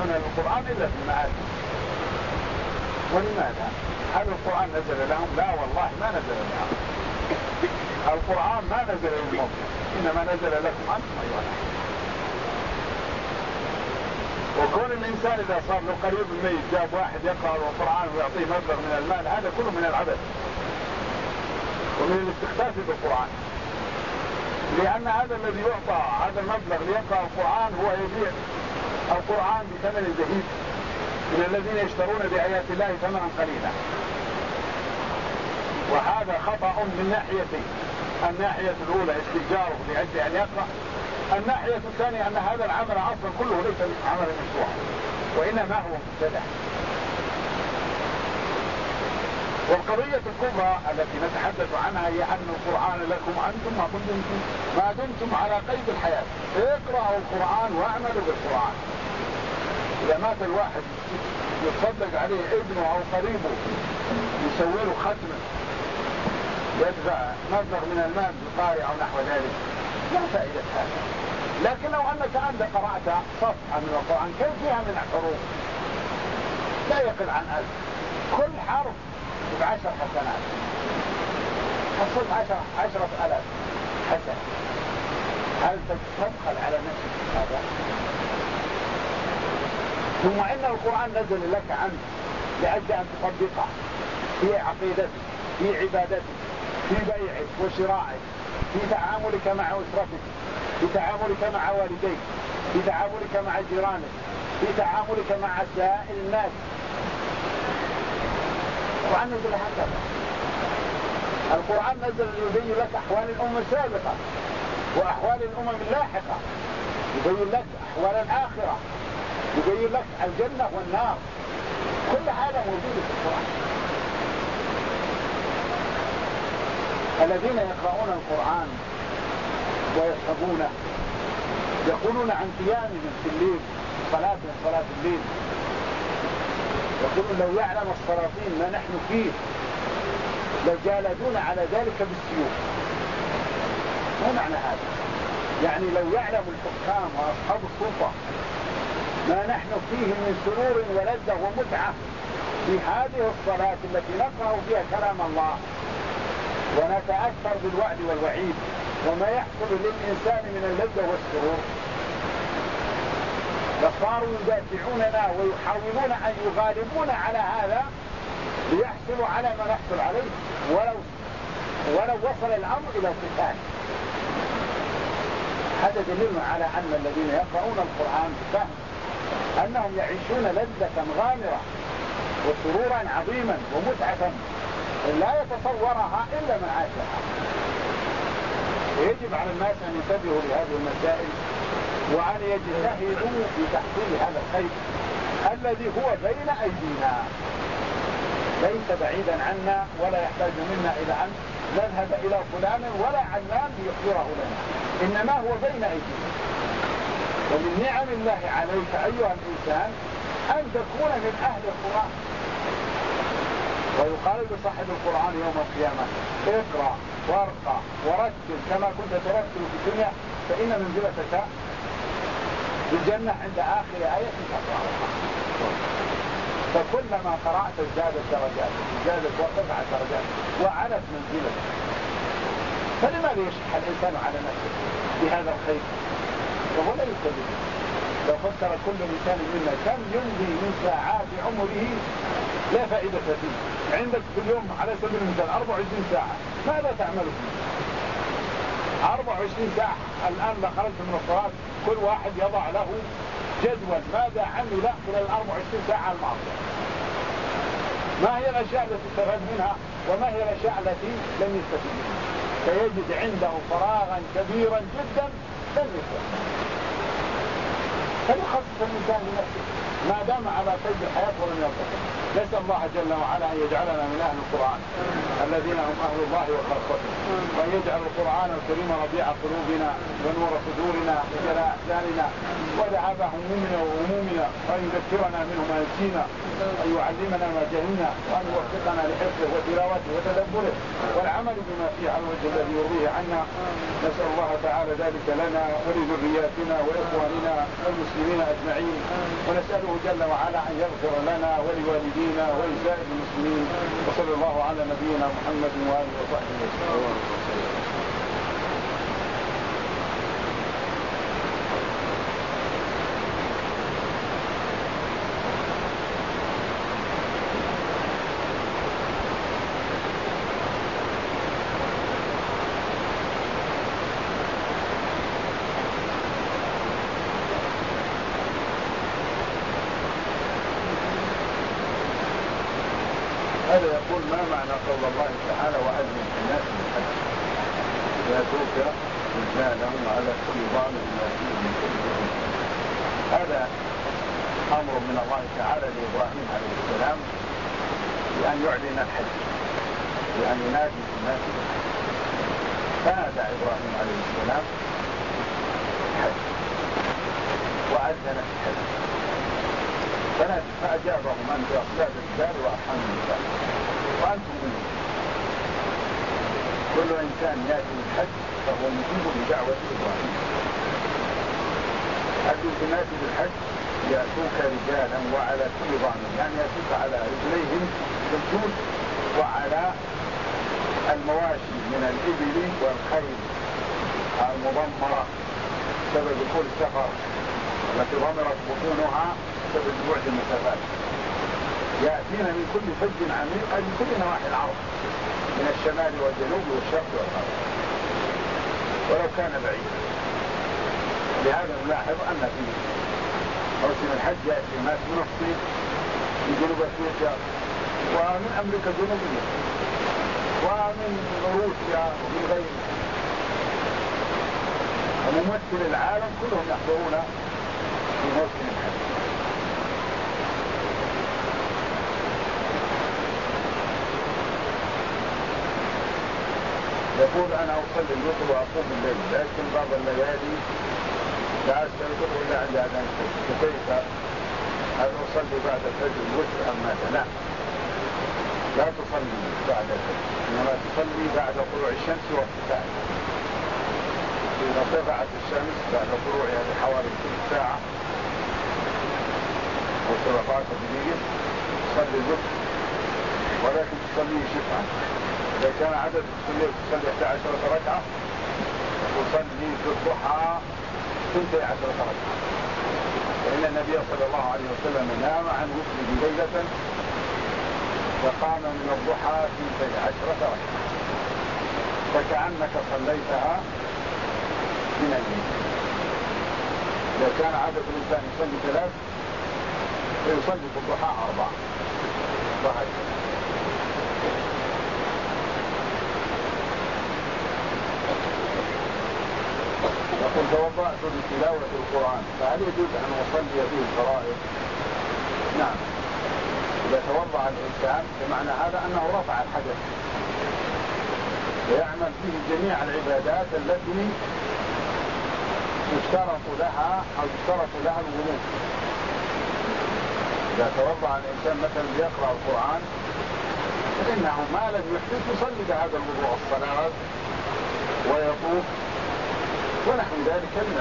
يستمعون للقرآن إلا في المآتم. ولماذا؟ هل القرآن نزل لهم؟ لا والله ما نزل لهم. القرآن ما نزل للمؤمن، إنما نزل لكم أنتم أيها الناس. وكون الإنسان إذا صار له قريب الميت جاب واحد يقرأ القرآن ويعطيه مبلغ من المال، هذا كله من العبث ومن الاستخفاف بالقرآن، لأن هذا الذي يعطى هذا المبلغ ليقرأ القرآن هو يبيع القرآن بثمن زهيد من الذين يشترون بآيات الله ثمنا قليلا. وهذا خطأ من ناحيتين: الناحية الأولى استئجاره لأجل أن يقرأ، الناحية الثانية أن هذا العمل أصلا كله ليس عمل مشروع وإنما هو مبتدع. والقضية الكبرى التي نتحدث عنها هي أن القرآن لكم أنتم ما دمتم على قيد الحياة. اقرأوا القرآن واعملوا بالقرآن. إذا مات الواحد يتصدق عليه ابنه أو قريبه يسوي له ختم يدفع مبلغ من المال بالقارئ أو نحو ذلك، لا فائدة هذا. لكن لو أنك أنت قرأت صفحة من القرآن كم فيها من الحروف؟ لا يقل عن 1000، كل حرف ب10 حسنات، حصلت 10,000 حسنة. هل تبخل على نفسك هذا؟ ثم إن القرآن نزل لك عنه لأجل أن تطبقه في عقيدتك، في عبادتك، في بيعك وشرائك، في تعاملك مع أسرتك، في تعاملك مع والديك، في تعاملك مع جيرانك، في تعاملك مع سائر الناس. القرآن نزل هكذا. القرآن نزل يبين لك أحوال الأمم السابقة وأحوال الأمم اللاحقة، يبين لك أحوال الآخرة، يبين لك الجنة والنار، كل هذا موجود في القرآن. الذين يقرؤون القرآن ويحفظونه يقولون عن قيامهم في الليل، صلاة الليل، يقولون لو يعلم السلاطين ما نحن فيه لجالدون على ذلك بالسيوف. ما معنى هذا؟ يعني لو يعلم الحكام وأصحاب السلطة ما نحن فيه من سرور ولذة ومتعة في هذه الصلاة التي نقرأ فيها كلام الله ونتأثر بالوعد والوعيد وما يحصل للإنسان من اللذة والسرور، فصاروا يدافعوننا ويحاولون أن يغالبون على هذا ليحصلوا على ما نحصل عليه ولو وصل الأمر إلى القتال. هذا دليل على أن الذين يقرؤون القرآن فهم أنهم يعيشون لذة غامرة وسرورا عظيما ومتعة لا يتصورها إلا من عاشها. ويجب على الناس أن ينتبهوا لهذه المسائل وأن يجتهدوا في تحصيل هذا الخير الذي هو بين أيدينا، ليس بعيدا عنا ولا يحتاج منا إلى أن نذهب إلى فلان ولا علان ليخبره لنا، إنما هو بين أيدينا. ومن نعم الله عليك أيها الإنسان أن تكون من أهل القرآن. ويقال لصاحب القرآن يوم القيامة: اقرأ وارقى ورتل كما كنت ترتل في الدنيا فإن منزلتك في الجنة عند آخر آية تقرأها. فكلما قرأت ازدادت درجات، ازدادت وارتفعت درجات وعلت منزلتك. فلماذا يشح الإنسان على نفسه بهذا الخير وهو لا يستفيد؟ لو فكر كل إنسان منا كم يمضي من ساعات عمره لا فائدة فيه. عندك في اليوم على سبيل المثال 24 ساعة، ماذا تعمل فيه؟ 24 ساعة الآن ما خرجت من الصلاة كل واحد يضع له جدول ماذا عمل خلال 24 ساعة الماضية، ما هي الأشياء التي استفاد منها وما هي الأشياء التي لم يستفيد منها، فيجد عنده فراغا كبيرا جدا لم يستفيد. فليخصص الإنسان لنفسه ما دام على قيد الحياة ولم يرتقي. نسأل الله جل وعلا أن يجعلنا من أهل القرآن الذين هم أهل الله وخاصته، وأن يجعل القرآن الكريم ربيع قلوبنا ونور صدورنا وجلاء أحزاننا وذهاب همومنا وهمومنا، وأن يذكرنا منه ما نسينا، وأن يعلمنا ما جهلنا، وأن يوفقنا لحفظه وتلاوته وتدبره والعمل بما فيه على الوجه الذي يرضيه عنا. نسأل الله تعالى ذلك لنا ولذرياتنا وإخواننا المسلمين وللمسلمين أجمعين، ونسأله جل وعلا أن يغفر لنا ولوالدينا ولسائر المسلمين، وصلى الله على نبينا محمد وآله وصحبه وسلم. هذا يقول: ما معنى قول الله تعالى وأذن في الناس بالحج يأتوك رجالا وعلى كل ضامر يأتيه من كل جهة؟ هذا أمر من الله تعالى لإبراهيم عليه السلام بأن يعلن الحج، بأن ينادي في الناس بالحج. فنادى إبراهيم عليه السلام الحج وأذن في الحج، فأجابهم: أنت أصلاب الرجال وأرحام النساء وأنتم منهم. كل إنسان يأتي بالحج فهو مجيب لدعوة إبراهيم. أدوا في الناس بالحج يأتوك رجالا وعلى كل ضامر، يعني يأتوك على رجليهم بالجود وعلى المواشي من الإبل والخيل المضمرة بسبب دخول السفر التي ضمرت بطونها بسبب بعد المسافات. يأتين من كل فج عميق، من كل نواحي العرب، من الشمال والجنوب والشرق والغرب ولو كان بعيدا. لهذا نلاحظ أن في موسم الحج يأتي الناس من الصين، من جنوب أفريقيا، ومن أمريكا الجنوبية، ومن روسيا، ومن غيرها. وممثل العالم كلهم يحضرون في موسم الحج. يقول: أنا أصلي الوتر وأقوم الليل، لكن بعض الليالي لا أستيقظ إلا عند أذان الفجر، فكيف هل أصلي بعد الفجر الوتر أم ماذا؟ لا تصلي بعد الفجر، إنما تصلي بعد طلوع الشمس وارتفاعها. إذا ارتفعت الشمس بعد طلوعها بحوالي ثلث ساعة أو 17 دقيقة تصلي الوتر، ولكن تصلي شفعا. إذا كان عدد تصلي 11 ركعة تصلي في الضحى 12 ركعة، فإن النبي صلى الله عليه وسلم نام عن وتره ليلة فقام من الضحى 12 ركعة، فكأنك صليتها من الليل. إذا كان عدد الإنسان يصلي 3 فيصلي في الضحى 4 وهكذا. يقول: توضأت لتلاوة القرآن، فهل يجوز أن أصلي به الفرائض؟ نعم، إذا توضأ الإنسان بمعنى هذا أنه رفع الحدث ويعمل فيه جميع العبادات التي يشترط لها الوضوء. إذا توضأ الإنسان مثلا ليقرأ القرآن فإنه ما لم يحدث يصلي بهذا الوضوء الصلاة ويطوف ونحو ذلك منه،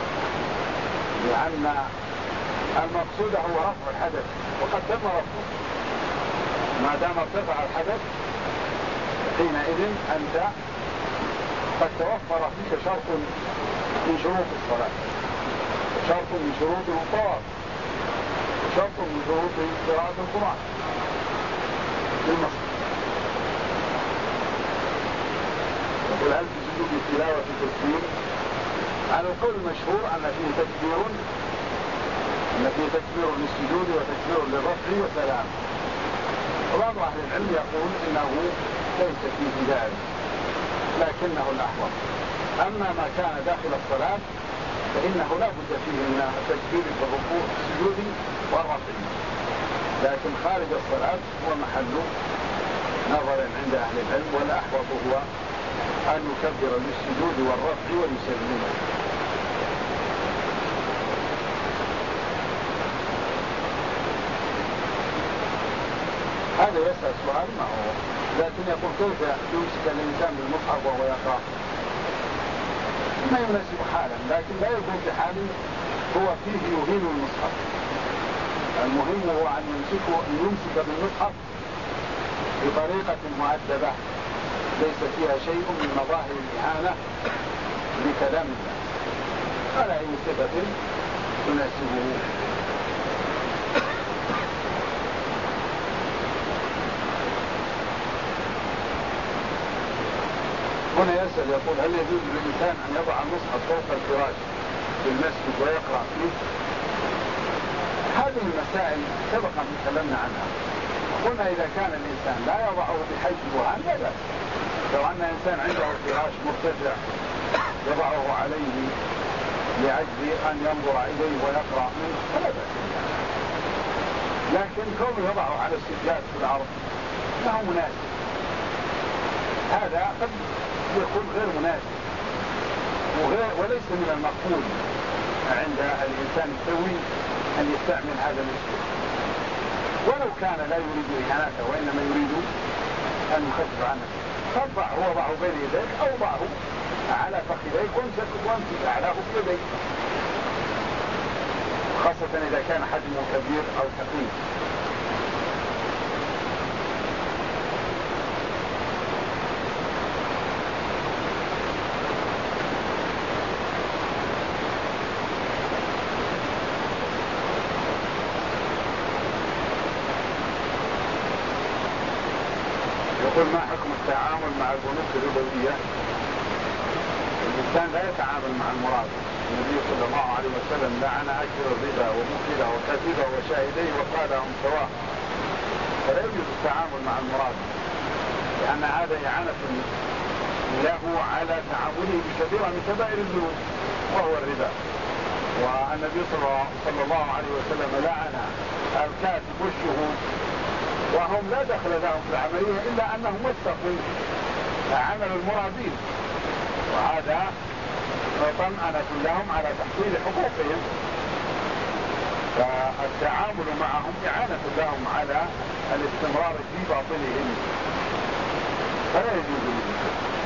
لأن المقصود هو رفع الحدث، وقد تم رفعه. ما دام ارتفع الحدث حينئذ أنت قد توفر فيك شرط من شروط الصلاة، شرط من شروط الطواف، شرط من شروط قراءة القرآن في المسجد. يقول: هل تسجد بتلاوة التكبير؟ على القول المشهور أن فيه تكبير للسجود وتكبير للرفع وسلام. وبعض أهل العلم يقول إنه ليس فيه ذلك لكنه الأحوط. أما ما كان داخل الصلاة فإنه لا بد فيه من التكبير في الركوع السجود والرفع، لكن خارج الصلاة هو محل نظر عند أهل العلم، والأحوط هو أن يكبر للسجود والرفع ويسلم. هذا يسأل سؤال ما هو، لكن يقول: كيف يمسك الإنسان بالمصحف وهو يقرأ؟ ما يناسب حالا، لكن لا يكون في حال هو فيه يهين المصحف. المهم هو أن يمسك بالمصحف بطريقة مؤدبة ليس فيها شيء من مظاهر الإهانة لكلام الله ولا أي صفة تناسبه. هنا يسأل يقول: هل يجوز للإنسان أن يضع المصحف فوق الفراش في المسجد ويقرأ فيه؟ هذه المسائل سبق أن تكلمنا عنها. قلنا إذا كان الإنسان لا يضعه بحيث برهان لا بأس. لو أن إنسان عنده فراش مرتفع يضعه عليه لأجل أن ينظر إليه ويقرأ منه فلا بأس. لكن كونه يضعه على السجاد في الأرض له مناسب، هذا قد يكون غير مناسب وليس من المقبول عند الإنسان السوي أن يستعمل هذا الأسلوب، ولو كان لا يريد إهانته وإنما يريد أن يخفف عنه فضعه وضعه بين يديك أو ضعه على فخذيك وامسك أعلاه بيديك، خاصة إذا كان حجمه كبير أو ثقيل. يقول: ما حكم التعامل مع البنوك الربوية؟ الإنسان لا يتعامل مع المرابي. النبي صلى الله عليه وسلم لعن آكل الربا وموكله وكاتبه وشاهديه وقال هم سواء. فلا يجوز التعامل مع المرابي لأن هذا إعانة له على تعامله بكبيرة من كبائر الذنوب وهو الربا. والنبي صلى الله عليه وسلم لعن الكاتب والشهود وهم لا دخل لهم في العملية إلا أنهم وثقوا عمل المرابين، وهذا طمأنة لهم على تحصيل حقوقهم، فالتعامل معهم إعانة لهم على الاستمرار في باطلهم فلا يجوز ذلك.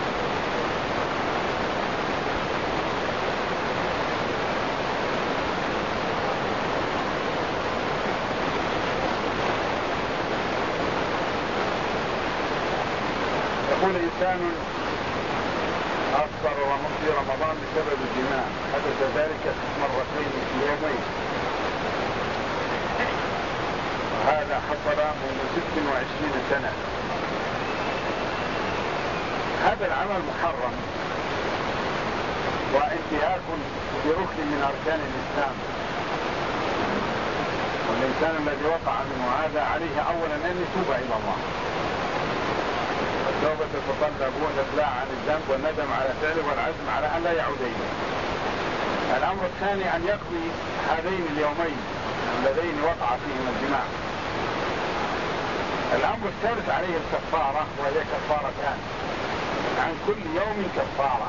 يقول: إنسان أفطر في رمضان بسبب الجماع، حدث ذلك مرتين في يومين، وهذا حصل منذ 26 سنة. هذا العمل محرم وانتهاك بركن من أركان الإسلام، والإنسان الذي وقع منه هذا عليه أولا أن يتوب إلى الله. التوبة تتطلب الإقلاع عن الذنب والندم على فعله والعزم على أن لا يعود إليه. الأمر الثاني أن يقضي هذين اليومين اللذين وقع فيهما الجماع. الأمر الثالث عليه الكفارة، وهي كفارتان، عن كل يوم كفارة،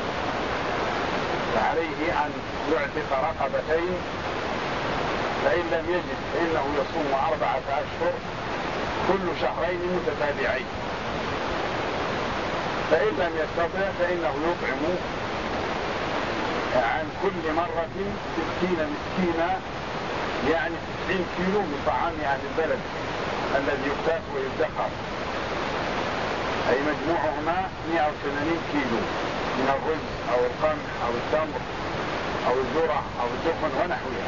فعليه أن يعتق رقبتين، فإن لم يجد فإنه يصوم 4 أشهر كل شهرين متتابعين، فإن لم يستطع فإنه يطعم عن كل مرة 60 مسكينا، يعني 90 كيلو من طعام أهل البلد الذي يكتاف ويدخر، أي مجموعهما 180 كيلو من الرز أو القمح أو التمر أو الذرة أو الدخن ونحوها.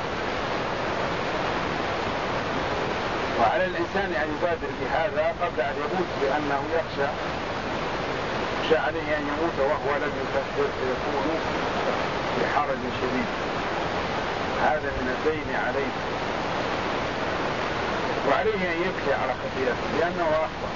وعلى الإنسان أن يبادر بهذا قبل أن يموت، لأنه يخشى عليه أن يموت وهو لم يكفر فيكون بحرج شديد. هذا من الدين عليه، وعليه أن يبكي على خطيئته لأنه أخطأ.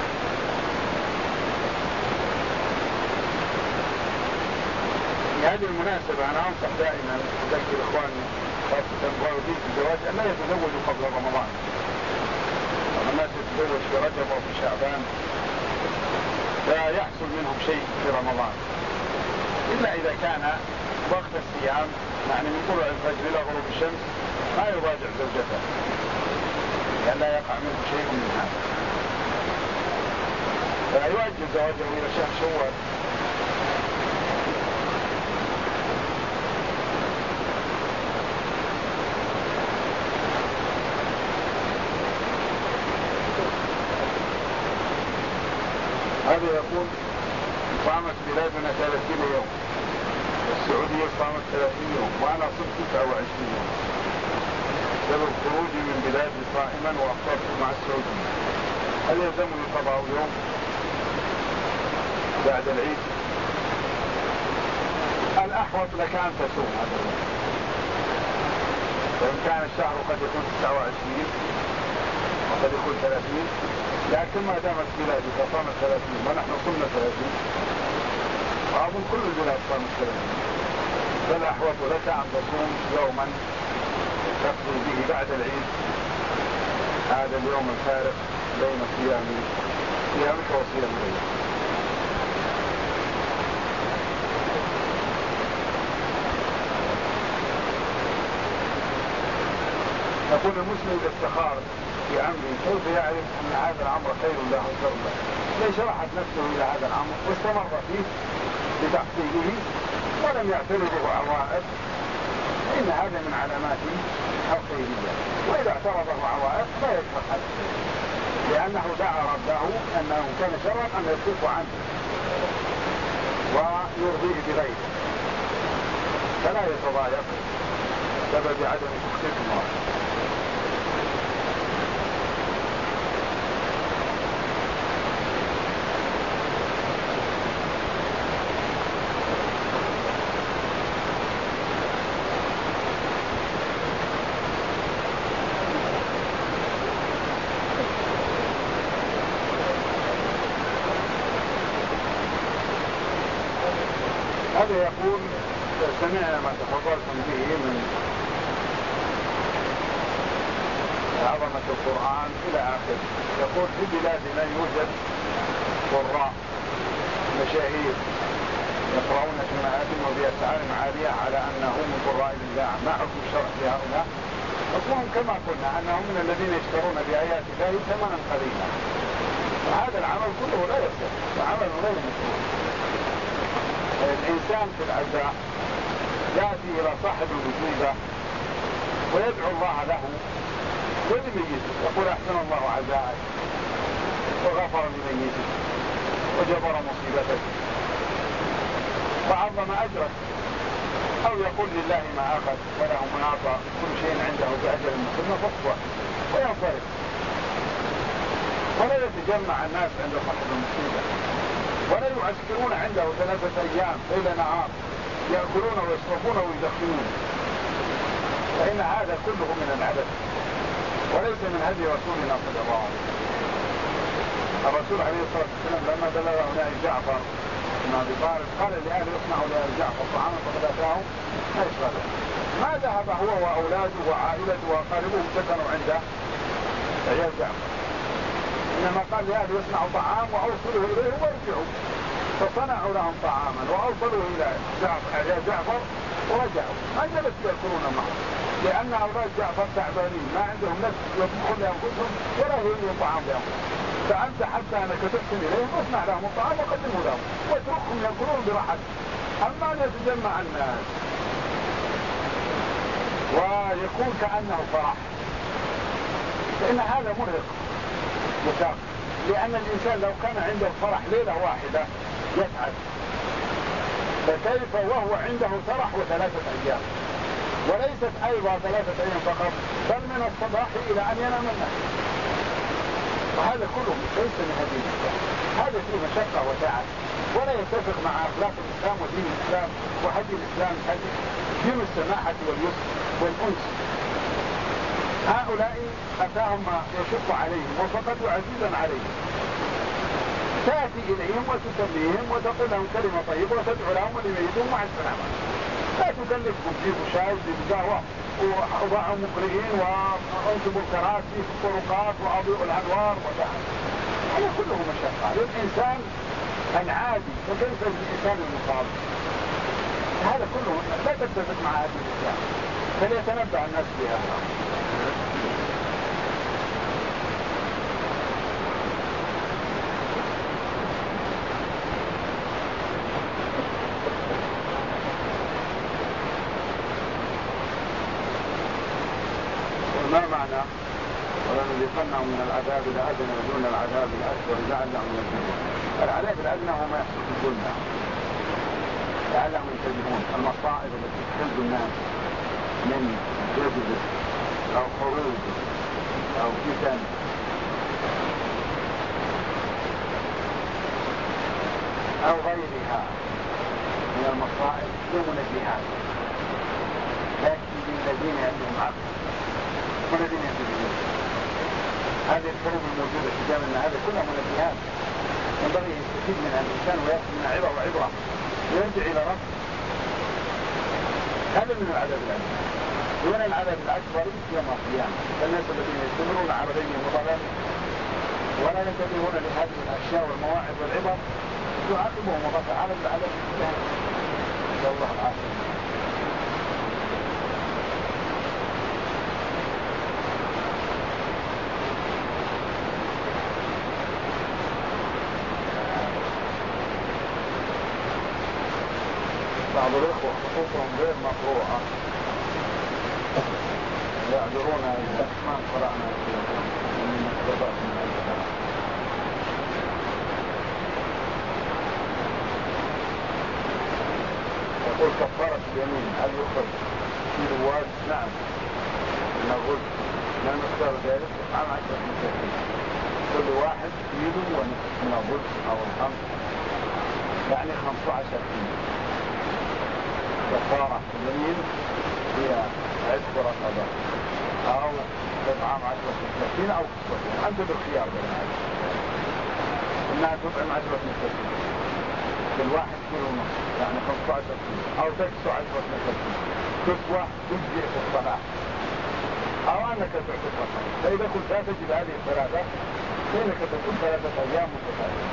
بهذه المناسبة أنا أنصح دائما أذكر إخواني خاصة الراغبين في الزواج أن لا يتزوجوا قبل رمضان. الناس يتزوج في رجب أو في شعبان لا يحصل منهم شيء في رمضان، إلا إذا كان وقت الصيام، يعني من طلوع الفجر إلى غروب الشمس ما يراجع زوجته لأن لا يقع منه شيء من هذا، فلا يؤجل زواجه إلى شهر شوال. هذا يقول صامت بلادنا 30 يوم، السعودية صامت 30 يوم، وأنا صمت 29 يوم بسبب خروجي من بلادي صائما وأفطرت مع السعودية. هل يلزمني قضاء يوم بعد العيد؟ الأحوط لك أن تصوم هذا اليوم، وإن كان الشهر قد يكون 29 وقد يكون 30، لكن ما دامت بلادي فصامت 30 ونحن صمنا 30 وأظن كل البلاد صامت 30، فالأحوط لك أن تصوم يوما تقضي به بعد العيد هذا اليوم الفارق بين صيامك وصيام العيد. يقول المسلم إذا استخار في أمره كيف يعرف أن هذا الأمر خير له وشر له؟ ليش شرحت نفسه إلى هذا الأمر واستمر فيه بتحصيله ولم يعترضه عوائق، فإن هذا من علامات الخيرية. وإذا اعترضه عوائق لا يكفر هذا، لأنه دعا ربه أنه كان شرا أن يصرف عنه ويرضيه بغيره، فلا يتضايق بسبب عدم تحقيق المراد. هذا يقول سمعنا ما تفضلتم به من عظمة القرآن إلى آخره. يقول في بلادنا يوجد قراء مشاهير يقرؤون في المآتم وبأسعار عالية على أنهم من قراء الله، ما حكم الشرع لهؤلاء؟ حكمهم كما قلنا أنهم من الذين يشترون بآيات الله ثمنا قليلا، وهذا العمل كله لا يصح وعمل غير مسلم. الإنسان في العزاء يأتي إلى صاحب المصيبة ويدعو الله له ولميته، يقول أحسن الله عزاءك وغفر لميتك وجبر مصيبتك وعظم أجرك، أو يقول لله ما أخذ وله من أعطى كل شيء عنده بأجل مسمى فاصبر وينصرف، ولا يتجمع الناس عند صاحب المصيبة ولا يعسكرون عنده 3 أيام ليل نهار يأكلون ويشربون ويدخنون، فإن هذا كله من العبث وليس من هدي رسولنا صلى الله عليه وسلم. الرسول عليه الصلاة والسلام لما بلغه نهي جعفر بن أبي طالب قال لأهله اصنعوا لآل جعفر طعاما فقد أتاهم ما يشربه، ما ذهب هو وأولاده وعائلته وأقاربه سكنوا عنده عيال جعفر، إنما قال لأهله اصنعوا طعام وأوصلوه إليه وارجعوا، فصنعوا لهم طعاما وأوصلوه إلى جعفر ورجعوا، ما جلس يأكلون معه، لأن أولاد جعفر تعبانين ما عندهم نفس يطبخون لأنفسهم ولا يريدون طعام لأنفسهم، فأنت حتى أنك تحسن إليهم واصنع لهم الطعام وقدمه لهم واتركهم يأكلون براحتهم، أما أن يتجمع الناس ويكون كأنه فرح فإن هذا مرهق وشاق، لأن الإنسان لو كان عنده فرح ليلة واحدة يسعد، فكيف وهو عنده فرح و3 أيام، وليست أيضا 3 أيام فقط بل من الصباح إلى أن ينام الناس، وهذا كله ليس من هذه الإسلام، هذا فيه مشقة وتعب ولا يتفق مع أخلاق الإسلام ودين الإسلام وهدي الإسلام، هذه دين السماحة واليسر والأنس. هؤلاء أتاهم ما يشق عليهم وفقدوا عزيزا عليهم، تأتي إليهم وتسميهم وتقول لهم كلمة طيبة وتدعو لهم ولميتهم مع السلامة، لا تكلفهم جيبوا شاي جيبوا قهوة وأضعوا مقرئين وأنتبوا الكراسي في الطرقات وأضيئوا الأنوار هذا كله مشقة للإنسان العادي، فكيف الإنسان المصاب؟ هذا كله لا تتفق مع هذه الإسلام، فليتنبه الناس بها. ما معنى ولنذيقنهم من العذاب الأدنى دون العذاب الأكبر لعلهم يرجعون. العذاب الأدنى هو ما يحصل في الدنيا لعلهم ينتبهون. المصائب التي تحل الناس من جذب أو خروج أو فتن أو غيرها من المصائب دون الجهاد، لكن للذين عندهم عقل والذين ينتبهون. هذه الحروب الموجودة في زماننا هذا كلها من الجهاد، ينبغي أن يستفيد منها الإنسان ويأخذ منها عبرة وعبرة ويرجع إلى ربه. هذا من العذاب الأكبر. دون العذاب الأكبر يوم القيامة الناس الذين يستمرون على دينهم وضلالهم ولا ينتبهون لهذه الأشياء والمواعظ والعبر يعاقبهم الله تعالى بالعذاب الأكبر. نسأل الله العافية. بعض الإخوة خطوطهم غير مقروءة يعذرون إذا ما قرأنا من مكتبات من الكلام. يقول كفارة اليمين هل يخرج في رواج؟ نعم نقول لا نختار ذلك عام 10 مساكين كل واحد كيلو ونصف من الرز أو الخمس يعني 15 كيلو. كفارة اليمين هي عتق رقبة أو إطعام 10 مساكين أو كسوتين. أنت بالخيار بين هذا إنها تطعم 10 مساكين كل واحد كيلو ونصف يعني 15 كيلو أو تكسو 10 مساكين كسوة تجزئ في الصلاة أو أنك تعتق رقبة. فإذا كنت لا تجد هذه الثلاثة فإنك تكون 3 أيام متتالية.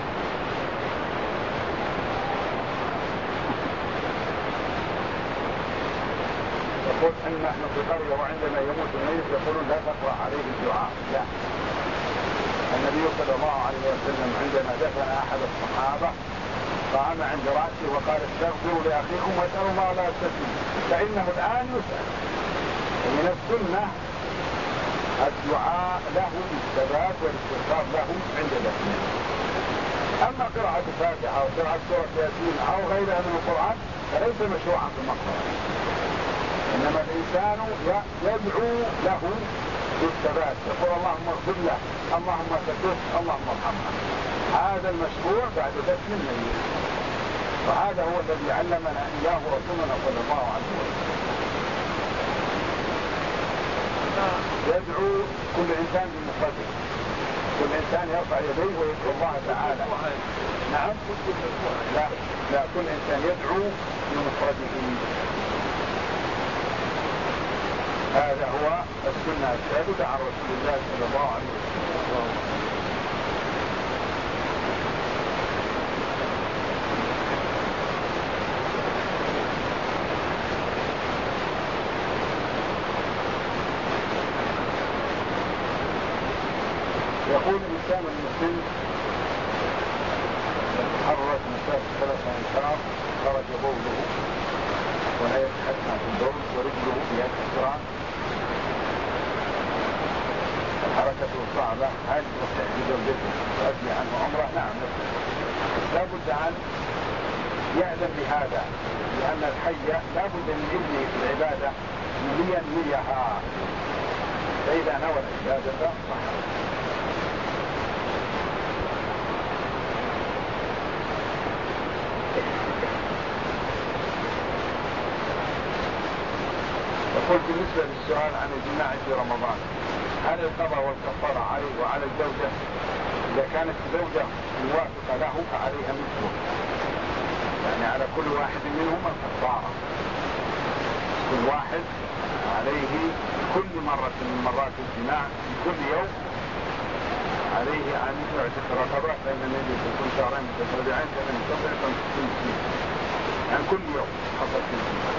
يقول أن نحن في قرية وعندما يموت الميت يقولون لا تقرأ عليه الدعاء. لا، النبي صلى الله عليه وسلم عندما دفن أحد الصحابة قام عند رأسه وقال استغفروا لأخيكم واسألوا الله لا يستسلم فإنه الآن يسأل. ومن السنة الدعاء له بالثبات والاستغفار له عند دفنه. أما قراءة الفاتحة أو قراءة سورة ياسين أو غيرها من القرآن فليس مشروعا في المقبرة، إنما الإنسان يدعو له بالثبات يقول اللهم اغفر له اللهم ثبته اللهم ارحمه. هذا المشروع بعد دفن الميت، وهذا هو الذي علمنا إياه رسولنا صلى الله عليه وسلم. يدعو كل إنسان بمفرده، كل إنسان يرفع يديه ويدعو الله تعالى. نعم لا كل إنسان يدعو بمفرده. هذا هو السنة الثابتة عن رسول الله صلى الله عليه وسلم. يقول الإنسان المسلم تحرك مسافة 3 أمتار خرج بوله ولا يتحكم في البول ورجله فيها كسران الحركة صعبة هل يصح لزوجته تؤدي عنه عمره؟ نعم لا بد أن يأذن بهذا، لأن الحي لا بد من إذنه في العبادة لينويها، فإذا نوى العبادة صح. يقول بالنسبة للسؤال عن الجماع في رمضان هل القضاء والكفارة عليه وعلى الزوجة؟ إذا كانت الزوجة موافقة له فعليها مثله، يعني على كل واحد منهم الكفارة. كل واحد عليه كل مرة من مرات الجماع في كل يوم عليه أن يعتق رقبة، فإن النبي يكون شهرين متتابعين فمن يستطيع 50 مسكين عن كل يوم حصل في الجماع.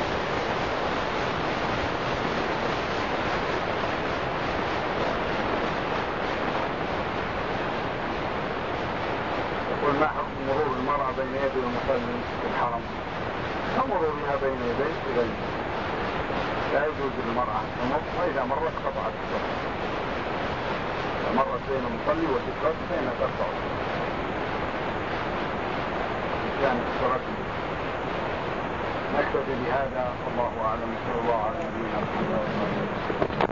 يقول ما حكم مرور المرأة بين يدي المصلي في الحرم؟ مرورها بين يديه غيره لا يجوز للمرأة تمر، وإذا مرت قطعت الصلاة. مرت بين المصلي وذكرت فإنها ترفع كانت التردد. نكتفي بهذا والله أعلم. صلى الله على نبينا محمد.